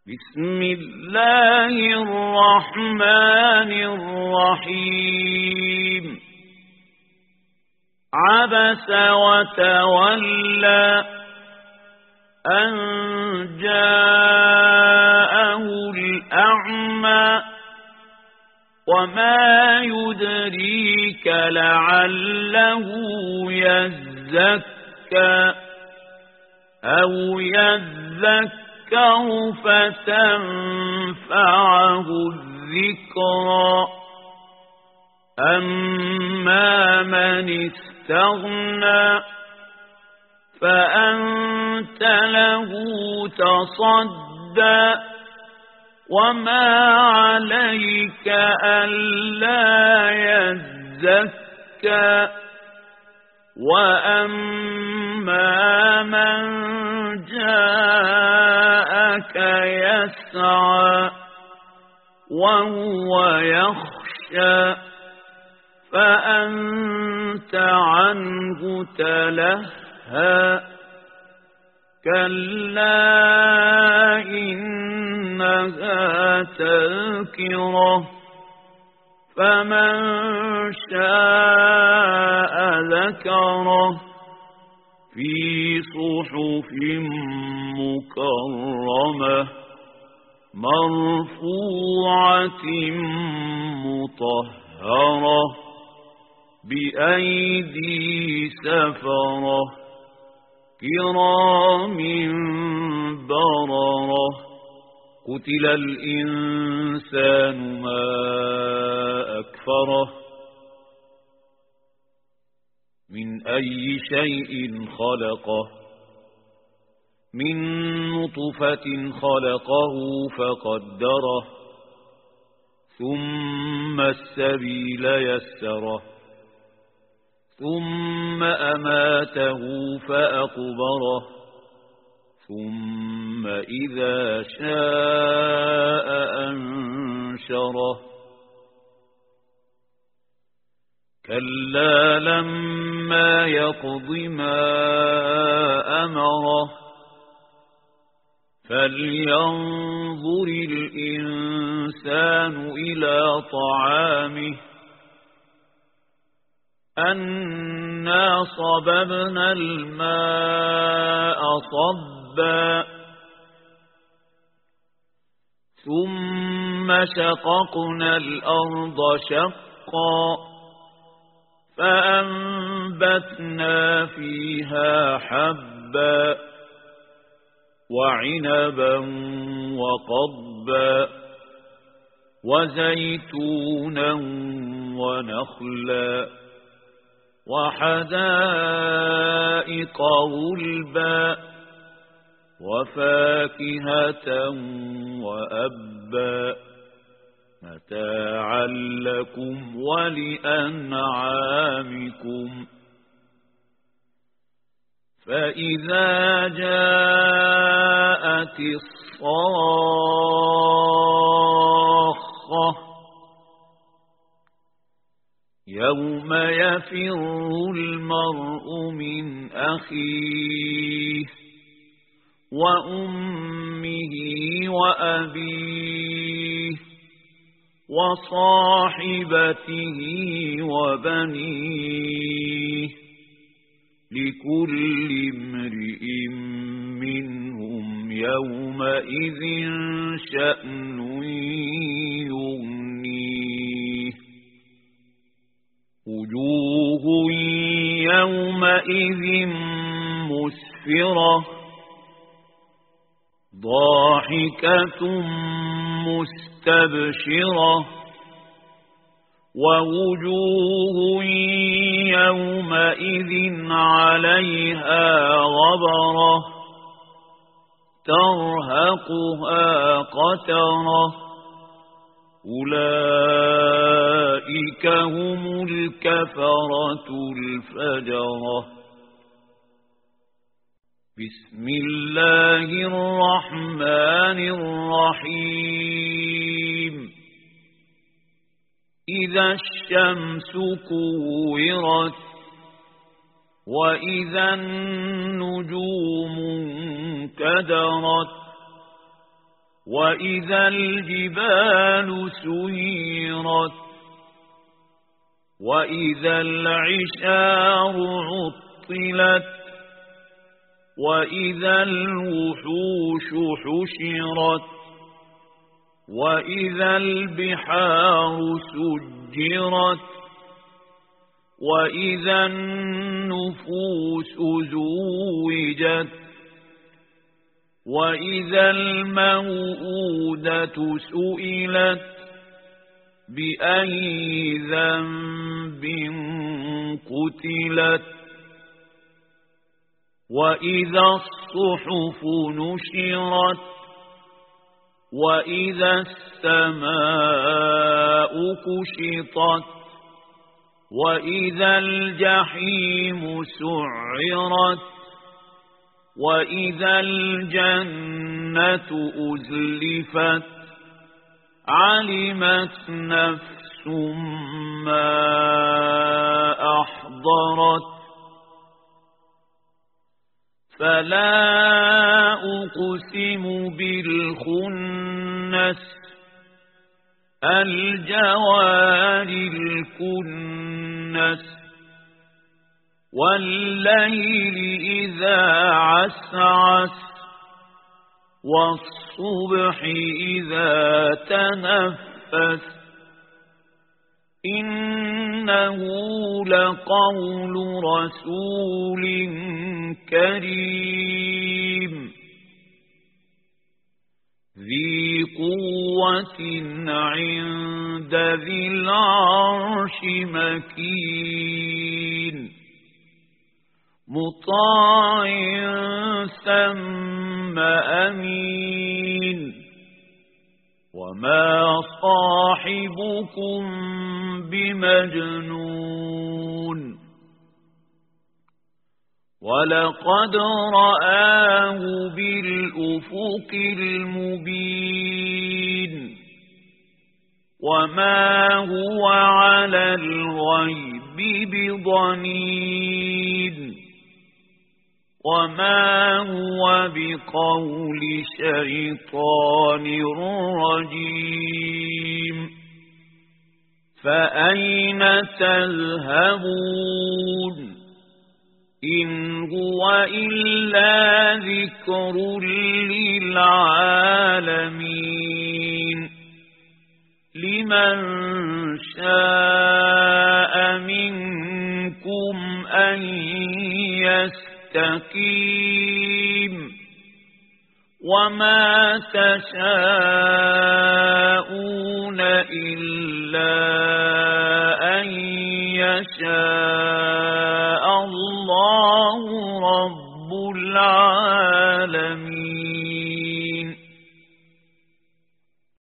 بسم الله الرحمن الرحيم عبس وتولى أن جاءه الأعمى وما يدريك لعله يزكى أو يذكر فتنفعه الذكرى أما من استغنى فأنت له تصدى وما عليك ألا يزكى وأما من جاءك يسعى وهو يخشى فأنت عنه تلهى كلا إنها تذكرة فمن شاء ذكره في صحف مكرمة مرفوعة مطهرة بأيدي سفرة كرام بررة قتل الإنسان ما أكفره من أي شيء خلقه من نطفة خلقه فقدره ثم السبيل يسره ثم أماته فأقبره ثم إذا شاء أنشره كلا لما يقض ما أمره فلينظر الإنسان إلى طعامه أنا صببنا الماء صبا ثم شققنا الأرض شقا فأنبتنا فيها حبا وعنبا وقضبا وزيتونا ونخلا وحدائق غلبا وفاكهة وأبا متاعا لكم ولأنعامكم فإذا جاءت الصاخة يوم يفر المرء من أخيه وأمه وأبيه وصاحبته وبنيه لكل امرئ منهم يومئذ شأن يغنيه وجوه يومئذ مسفرة ضاحكة مستبشرة ووجوه يومئذ عليها غبرة ترهقها قترة أولئك هم الكفرة الفجرة بسم الله الرحمن الرحيم إذا الشمس كورت وإذا النجوم انكدرت وإذا الجبال سيرت وإذا العشار عطلت وإذا الوحوش حشرت وإذا البحار سجرت وإذا النفوس زوجت وإذا الموءودة سئلت بأي ذنب قتلت وإذا الصحف نشرت وإذا السماء كشطت وإذا الجحيم سعرت وإذا الجنة أزلفت علمت نفس ما أحضرت فلا أقسم بالخنس الجوار الكنس والليل إذا عسعس والصبح إذا تنفس إنه لقول رسول كريم ذي قوة عند ذي العرش مكين مطاع ثم أمين وما صاحبكم بمجنون ولقد رآه بالأفق المبين وما هو على الغيب بضنين وما هو بقول شيطان رجيم فأين تذهبون إن هو إلا ذكر للعالمين لمن شاء منكم أن يستقيم وما تشاءون إلا أن يشاء الله رب العالمين.